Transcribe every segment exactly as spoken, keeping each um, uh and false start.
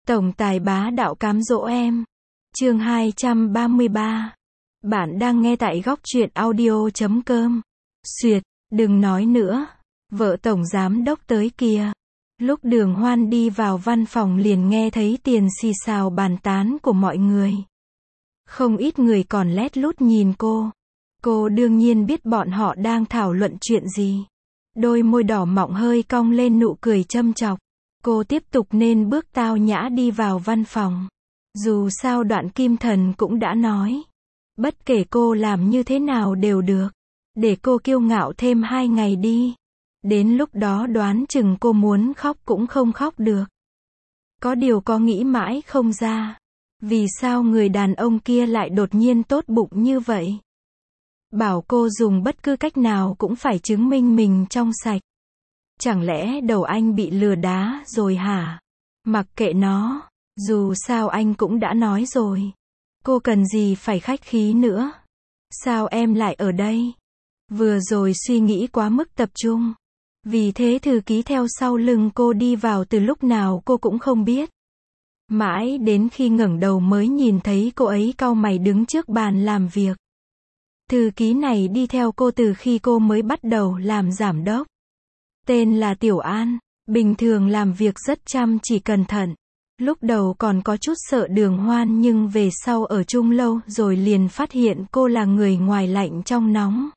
Tổng tài bá đạo cám dỗ em. Chương hai trăm ba mươi ba. Bạn đang nghe tại góc truyện audio chấm com. Xuyệt, đừng nói nữa. Vợ tổng giám đốc tới kìa. Lúc Đường Hoan đi vào văn phòng liền nghe thấy tiền xì xào bàn tán của mọi người. Không ít người còn lét lút nhìn cô. Cô đương nhiên biết bọn họ đang thảo luận chuyện gì. Đôi môi đỏ mọng hơi cong lên nụ cười châm chọc. Cô tiếp tục nên bước tao nhã đi vào văn phòng. Dù sao Đoạn Kim Thần cũng đã nói. Bất kể cô làm như thế nào đều được. Để cô kiêu ngạo thêm hai ngày đi. Đến lúc đó đoán chừng cô muốn khóc cũng không khóc được. Có điều có nghĩ mãi không ra. Vì sao người đàn ông kia lại đột nhiên tốt bụng như vậy? Bảo cô dùng bất cứ cách nào cũng phải chứng minh mình trong sạch. Chẳng lẽ đầu anh bị lừa đá rồi hả? Mặc kệ nó, dù sao anh cũng đã nói rồi. Cô cần gì phải khách khí nữa? Sao em lại ở đây? Vừa rồi suy nghĩ quá mức tập trung. Vì thế thư ký theo sau lưng cô đi vào từ lúc nào cô cũng không biết. Mãi đến khi ngẩng đầu mới nhìn thấy cô ấy cau mày đứng trước bàn làm việc. Thư ký này đi theo cô từ khi cô mới bắt đầu làm giám đốc. Tên là Tiểu An, bình thường làm việc rất chăm chỉ cẩn thận. Lúc đầu còn có chút sợ Đường Hoan nhưng về sau ở chung lâu rồi liền phát hiện cô là người ngoài lạnh trong nóng.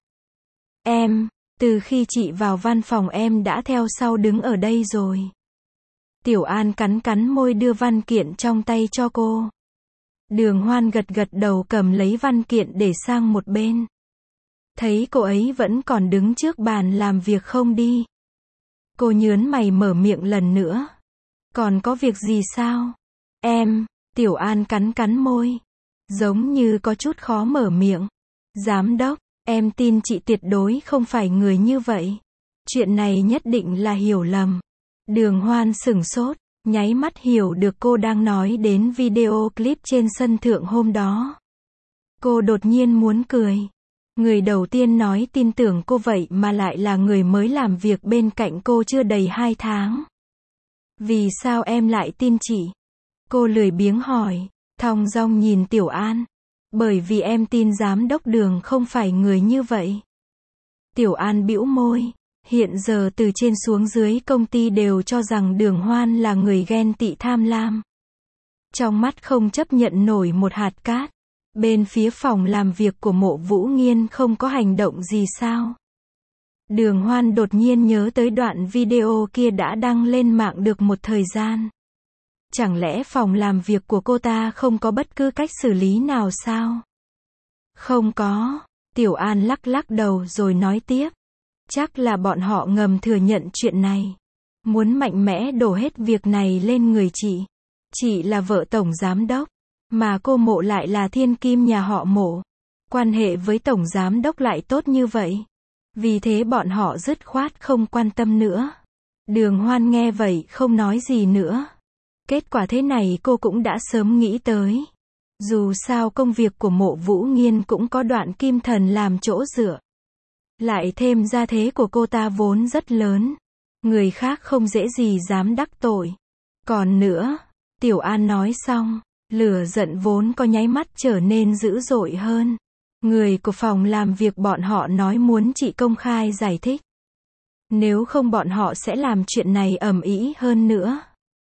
Em, từ khi chị vào văn phòng em đã theo sau đứng ở đây rồi. Tiểu An cắn cắn môi đưa văn kiện trong tay cho cô. Đường Hoan gật gật đầu cầm lấy văn kiện để sang một bên. Thấy cô ấy vẫn còn đứng trước bàn làm việc không đi. Cô nhớn mày mở miệng lần nữa. Còn có việc gì sao? Em, Tiểu An cắn cắn môi. Giống như có chút khó mở miệng. Giám đốc, em tin chị tuyệt đối không phải người như vậy. Chuyện này nhất định là hiểu lầm. Đường Hoan sửng sốt, nháy mắt hiểu được cô đang nói đến video clip trên sân thượng hôm đó. Cô đột nhiên muốn cười. Người đầu tiên nói tin tưởng cô vậy mà lại là người mới làm việc bên cạnh cô chưa đầy hai tháng. Vì sao em lại tin chị? Cô lười biếng hỏi, thong dong nhìn Tiểu An. Bởi vì em tin giám đốc Đường không phải người như vậy. Tiểu An bĩu môi. Hiện giờ từ trên xuống dưới công ty đều cho rằng Đường Hoan là người ghen tị tham lam. Trong mắt không chấp nhận nổi một hạt cát. Bên phía phòng làm việc của Mộ Vũ Nghiên không có hành động gì sao? Đường Hoan đột nhiên nhớ tới đoạn video kia đã đăng lên mạng được một thời gian. Chẳng lẽ phòng làm việc của cô ta không có bất cứ cách xử lý nào sao? Không có. Tiểu An lắc lắc đầu rồi nói tiếp. Chắc là bọn họ ngầm thừa nhận chuyện này. Muốn mạnh mẽ đổ hết việc này lên người chị. Chị là vợ tổng giám đốc. Mà cô Mộ lại là thiên kim nhà họ Mộ. Quan hệ với tổng giám đốc lại tốt như vậy. Vì thế bọn họ dứt khoát không quan tâm nữa. Đường Hoan nghe vậy không nói gì nữa. Kết quả thế này cô cũng đã sớm nghĩ tới. Dù sao công việc của Mộ Vũ Nghiên cũng có Đoạn Kim Thần làm chỗ dựa. Lại thêm gia thế của cô ta vốn rất lớn. Người khác không dễ gì dám đắc tội. Còn nữa, Tiểu An nói xong, lửa giận vốn có nháy mắt trở nên dữ dội hơn. Người của phòng làm việc bọn họ nói muốn chị công khai giải thích. Nếu không bọn họ sẽ làm chuyện này ầm ĩ hơn nữa.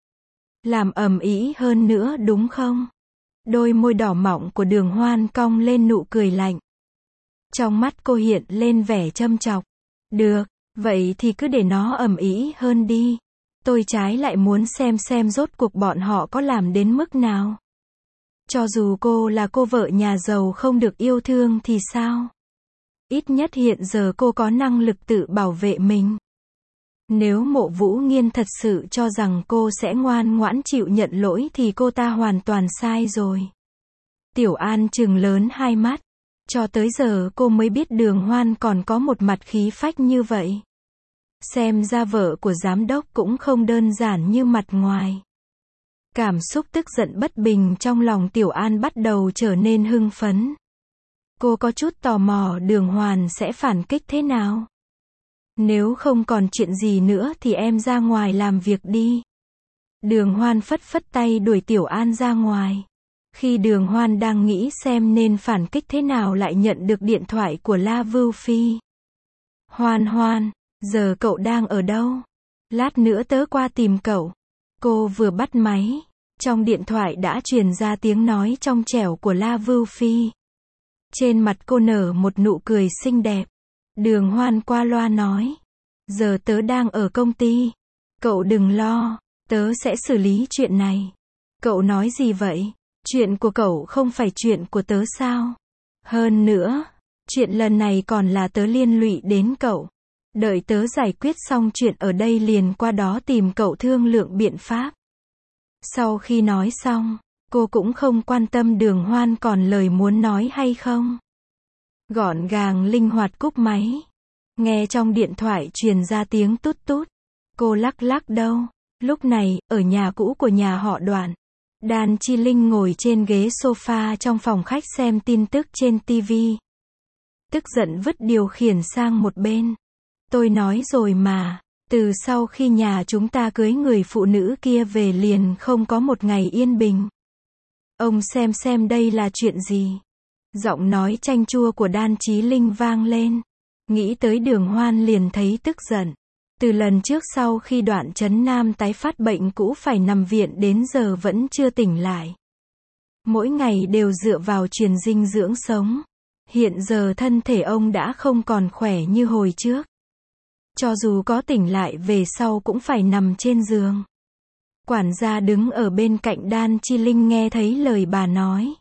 Làm ầm ĩ hơn nữa đúng không? Đôi môi đỏ mọng của Đường Hoan cong lên nụ cười lạnh. Trong mắt cô hiện lên vẻ châm chọc. Được, vậy thì cứ để nó ầm ĩ hơn đi. Tôi trái lại muốn xem xem rốt cuộc bọn họ có làm đến mức nào. Cho dù cô là cô vợ nhà giàu không được yêu thương thì sao? Ít nhất hiện giờ cô có năng lực tự bảo vệ mình. Nếu Mộ Vũ Nghiên thật sự cho rằng cô sẽ ngoan ngoãn chịu nhận lỗi thì cô ta hoàn toàn sai rồi. Tiểu An trừng lớn hai mắt. Cho tới giờ cô mới biết Đường Hoan còn có một mặt khí phách như vậy. Xem ra vợ của giám đốc cũng không đơn giản như mặt ngoài. Cảm xúc tức giận bất bình trong lòng Tiểu An bắt đầu trở nên hưng phấn. Cô có chút tò mò Đường Hoan sẽ phản kích thế nào. Nếu không còn chuyện gì nữa thì em ra ngoài làm việc đi. Đường Hoan phất phất tay đuổi Tiểu An ra ngoài. Khi Đường Hoan đang nghĩ xem nên phản kích thế nào lại nhận được điện thoại của La Vưu Phi. Hoan Hoan, giờ cậu đang ở đâu? Lát nữa tớ qua tìm cậu. Cô vừa bắt máy, trong điện thoại đã truyền ra tiếng nói trong trẻo của La Vưu Phi. Trên mặt cô nở một nụ cười xinh đẹp. Đường Hoan qua loa nói. Giờ tớ đang ở công ty. Cậu đừng lo, tớ sẽ xử lý chuyện này. Cậu nói gì vậy? Chuyện của cậu không phải chuyện của tớ sao? Hơn nữa, chuyện lần này còn là tớ liên lụy đến cậu. Đợi tớ giải quyết xong chuyện ở đây liền qua đó tìm cậu thương lượng biện pháp. Sau khi nói xong, cô cũng không quan tâm Đường Hoan còn lời muốn nói hay không. Gọn gàng linh hoạt cúp máy. Nghe trong điện thoại truyền ra tiếng tút tút. Cô lắc lắc đầu. Lúc này, ở nhà cũ của nhà họ Đoạn, Đan Chi Linh ngồi trên ghế sofa trong phòng khách xem tin tức trên ti vi. Tức giận vứt điều khiển sang một bên. Tôi nói rồi mà, từ sau khi nhà chúng ta cưới người phụ nữ kia về liền không có một ngày yên bình. Ông xem xem đây là chuyện gì. Giọng nói chanh chua của Đan Chí Linh vang lên. Nghĩ tới Đường Hoan liền thấy tức giận. Từ lần trước sau khi Đoạn Chấn Nam tái phát bệnh cũ phải nằm viện đến giờ vẫn chưa tỉnh lại. Mỗi ngày đều dựa vào truyền dinh dưỡng sống. Hiện giờ thân thể ông đã không còn khỏe như hồi trước. Cho dù có tỉnh lại về sau cũng phải nằm trên giường. Quản gia đứng ở bên cạnh Đan Chi Linh nghe thấy lời bà nói.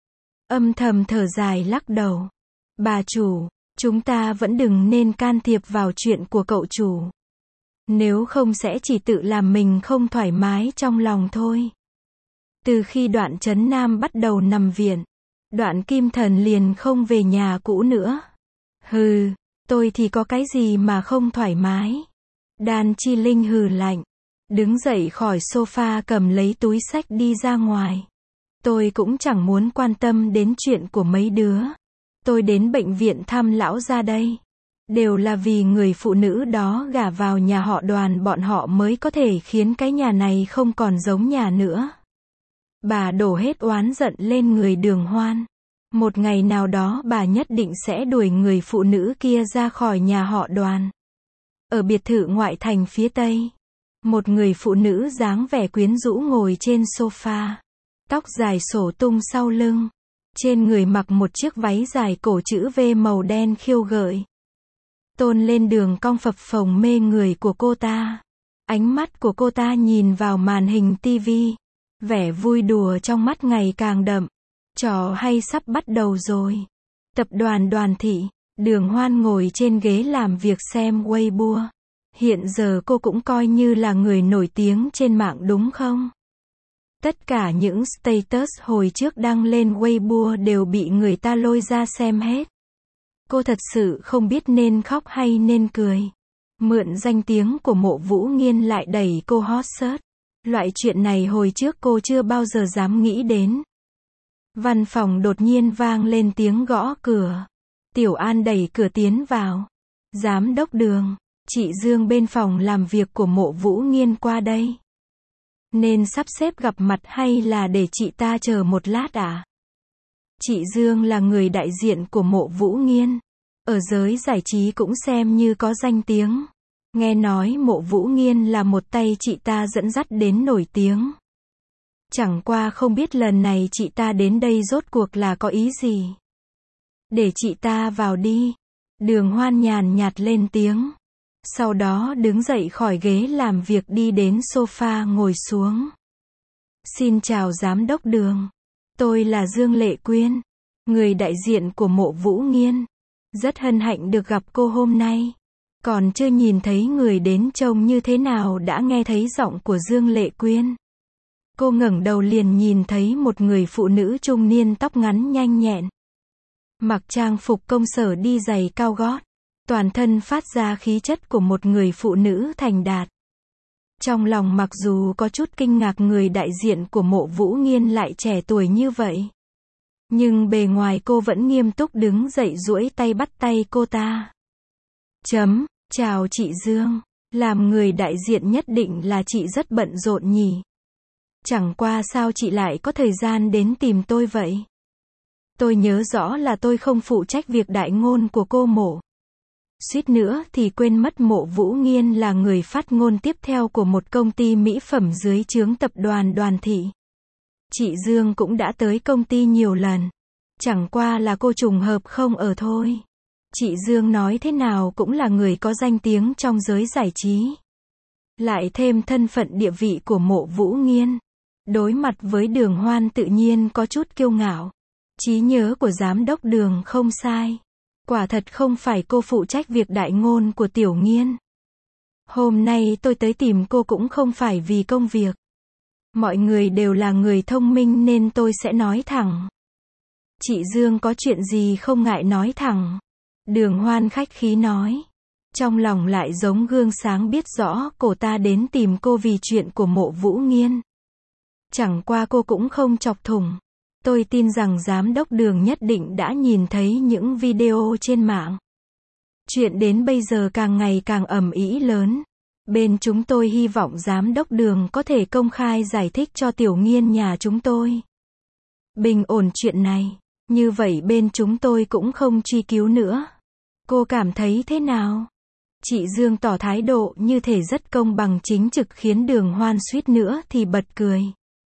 Âm thầm thở dài lắc đầu. Bà chủ, chúng ta vẫn đừng nên can thiệp vào chuyện của cậu chủ. Nếu không sẽ chỉ tự làm mình không thoải mái trong lòng thôi. Từ khi Đoạn Chấn Nam bắt đầu nằm viện, Đoạn Kim Thần liền không về nhà cũ nữa. Hừ, tôi thì có cái gì mà không thoải mái. Đan Chi Linh hừ lạnh. Đứng dậy khỏi sofa cầm lấy túi xách đi ra ngoài. Tôi cũng chẳng muốn quan tâm đến chuyện của mấy đứa. Tôi đến bệnh viện thăm lão gia đây. Đều là vì người phụ nữ đó gả vào nhà họ Đoàn bọn họ mới có thể khiến cái nhà này không còn giống nhà nữa. Bà đổ hết oán giận lên người Đường Hoan. Một ngày nào đó bà nhất định sẽ đuổi người phụ nữ kia ra khỏi nhà họ Đoàn. Ở biệt thự ngoại thành phía Tây, một người phụ nữ dáng vẻ quyến rũ ngồi trên sofa. Tóc dài xổ tung sau lưng. Trên người mặc một chiếc váy dài cổ chữ V màu đen khiêu gợi. Tôn lên đường cong phập phồng mê người của cô ta. Ánh mắt của cô ta nhìn vào màn hình tivi. Vẻ vui đùa trong mắt ngày càng đậm. Trò hay sắp bắt đầu rồi. Tập đoàn Đoàn Thị. Đường Hoan ngồi trên ghế làm việc xem Weibo. Hiện giờ cô cũng coi như là người nổi tiếng trên mạng đúng không? Tất cả những status hồi trước đăng lên Weibo đều bị người ta lôi ra xem hết. Cô thật sự không biết nên khóc hay nên cười. Mượn danh tiếng của Mộ Vũ Nghiên lại đẩy cô hot search. Loại chuyện này hồi trước cô chưa bao giờ dám nghĩ đến. Văn phòng đột nhiên vang lên tiếng gõ cửa. Tiểu An đẩy cửa tiến vào. Giám đốc Đường, chị Dương bên phòng làm việc của Mộ Vũ Nghiên qua đây. Nên sắp xếp gặp mặt hay là để chị ta chờ một lát à? Chị Dương là người đại diện của Mộ Vũ Nghiên. Ở giới giải trí cũng xem như có danh tiếng. Nghe nói Mộ Vũ Nghiên là một tay chị ta dẫn dắt đến nổi tiếng. Chẳng qua không biết lần này chị ta đến đây rốt cuộc là có ý gì. Để chị ta vào đi. Đường Hoan nhàn nhạt lên tiếng. Sau đó đứng dậy khỏi ghế làm việc đi đến sofa ngồi xuống. Xin chào giám đốc Đường. Tôi là Dương Lệ Quyên, người đại diện của Mộ Vũ Nghiên. Rất hân hạnh được gặp cô hôm nay. Còn chưa nhìn thấy người đến trông như thế nào đã nghe thấy giọng của Dương Lệ Quyên. Cô ngẩng đầu liền nhìn thấy một người phụ nữ trung niên tóc ngắn nhanh nhẹn. Mặc trang phục công sở đi giày cao gót. Toàn thân phát ra khí chất của một người phụ nữ thành đạt. Trong lòng mặc dù có chút kinh ngạc người đại diện của Mộ Vũ Nghiên lại trẻ tuổi như vậy. Nhưng bề ngoài cô vẫn nghiêm túc đứng dậy duỗi tay bắt tay cô ta. Chấm, chào chị Dương. Làm người đại diện nhất định là chị rất bận rộn nhỉ. Chẳng qua sao chị lại có thời gian đến tìm tôi vậy? Tôi nhớ rõ là tôi không phụ trách việc đại ngôn của cô Mộ. Suýt nữa thì quên mất Mộ Vũ Nghiên là người phát ngôn tiếp theo của một công ty mỹ phẩm dưới trướng tập đoàn Đoàn Thị. Chị Dương cũng đã tới công ty nhiều lần. Chẳng qua là cô trùng hợp không ở thôi. Chị Dương nói thế nào cũng là người có danh tiếng trong giới giải trí. Lại thêm thân phận địa vị của Mộ Vũ Nghiên. Đối mặt với Đường Hoan tự nhiên có chút kiêu ngạo. Trí nhớ của giám đốc Đường không sai. Quả thật không phải cô phụ trách việc đại ngôn của Tiểu Nghiên. Hôm nay tôi tới tìm cô cũng không phải vì công việc. Mọi người đều là người thông minh nên tôi sẽ nói thẳng. Chị Dương có chuyện gì không ngại nói thẳng. Đường Hoan khách khí nói. Trong lòng lại giống gương sáng biết rõ cô ta đến tìm cô vì chuyện của Mộ Vũ Nghiên. Chẳng qua cô cũng không chọc thủng. Tôi tin rằng giám đốc Đường nhất định đã nhìn thấy những video trên mạng. Chuyện đến bây giờ càng ngày càng ầm ĩ lớn. Bên chúng tôi hy vọng giám đốc Đường có thể công khai giải thích cho Tiểu Nghiên nhà chúng tôi. Bình ổn chuyện này. Như vậy bên chúng tôi cũng không truy cứu nữa. Cô cảm thấy thế nào? Chị Dương tỏ thái độ như thể rất công bằng chính trực khiến Đường Hoan suýt nữa thì bật cười.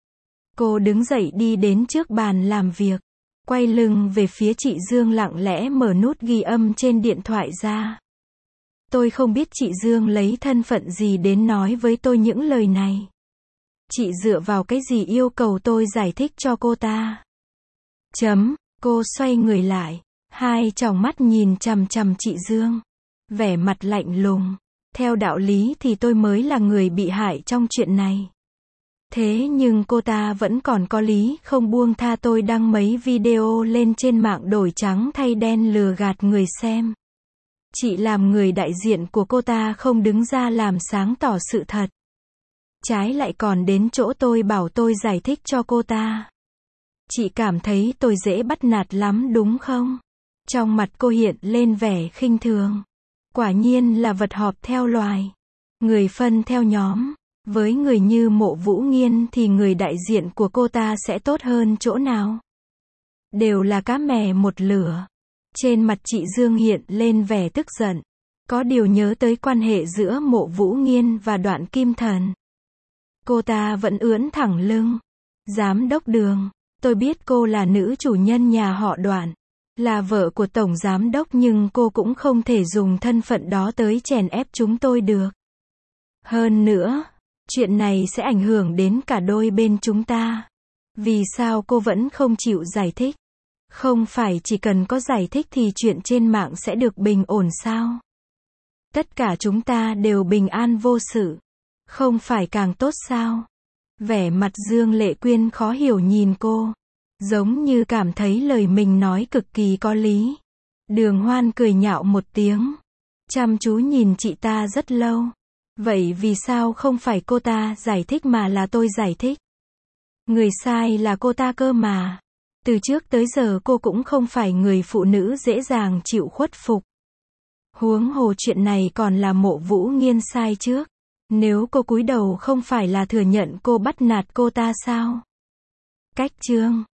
Cô đứng dậy đi đến trước bàn làm việc. Quay lưng về phía chị Dương lặng lẽ mở nút ghi âm trên điện thoại ra. Tôi không biết chị Dương lấy thân phận gì đến nói với tôi những lời này. Chị dựa vào cái gì yêu cầu tôi giải thích cho cô ta? Chấm, cô xoay người lại. Hai tròng mắt nhìn chằm chằm chị Dương. Vẻ mặt lạnh lùng. Theo đạo lý thì tôi mới là người bị hại trong chuyện này. Thế nhưng cô ta vẫn còn có lý không buông tha tôi đăng mấy video lên trên mạng đổi trắng thay đen lừa gạt người xem. Chị làm người đại diện của cô ta không đứng ra làm sáng tỏ sự thật. Trái lại còn đến chỗ tôi bảo tôi giải thích cho cô ta. Chị cảm thấy tôi dễ bắt nạt lắm đúng không? Trong mặt cô hiện lên vẻ khinh thường. Quả nhiên là vật họp theo loài. Người phân theo nhóm. Với người như Mộ Vũ Nghiên thì người đại diện của cô ta sẽ tốt hơn chỗ nào? Đều là cá mè một lửa. Trên mặt chị Dương hiện lên vẻ tức giận. Có điều nhớ tới quan hệ giữa Mộ Vũ Nghiên và Đoạn Kim Thần. Cô ta vẫn ưỡn thẳng lưng. Giám đốc Đường, tôi biết cô là nữ chủ nhân nhà họ Đoạn. Là vợ của tổng giám đốc nhưng cô cũng không thể dùng thân phận đó tới chèn ép chúng tôi được. Hơn nữa, chuyện này sẽ ảnh hưởng đến cả đôi bên chúng ta. Vì sao cô vẫn không chịu giải thích? Không phải chỉ cần có giải thích thì chuyện trên mạng sẽ được bình ổn sao? Tất cả chúng ta đều bình an vô sự. Không phải càng tốt sao? Vẻ mặt Dương Lệ Quyên khó hiểu nhìn cô. Giống như cảm thấy lời mình nói cực kỳ có lý. Đường Hoan cười nhạo một tiếng. Chăm chú nhìn chị ta rất lâu. Vậy vì sao không phải cô ta giải thích mà là tôi giải thích? Người sai là cô ta cơ mà. Từ trước tới giờ cô cũng không phải người phụ nữ dễ dàng chịu khuất phục. Huống hồ chuyện này còn là Mộ Vũ Nghiên sai trước. Nếu cô cúi đầu không phải là thừa nhận cô bắt nạt cô ta sao? Cách chương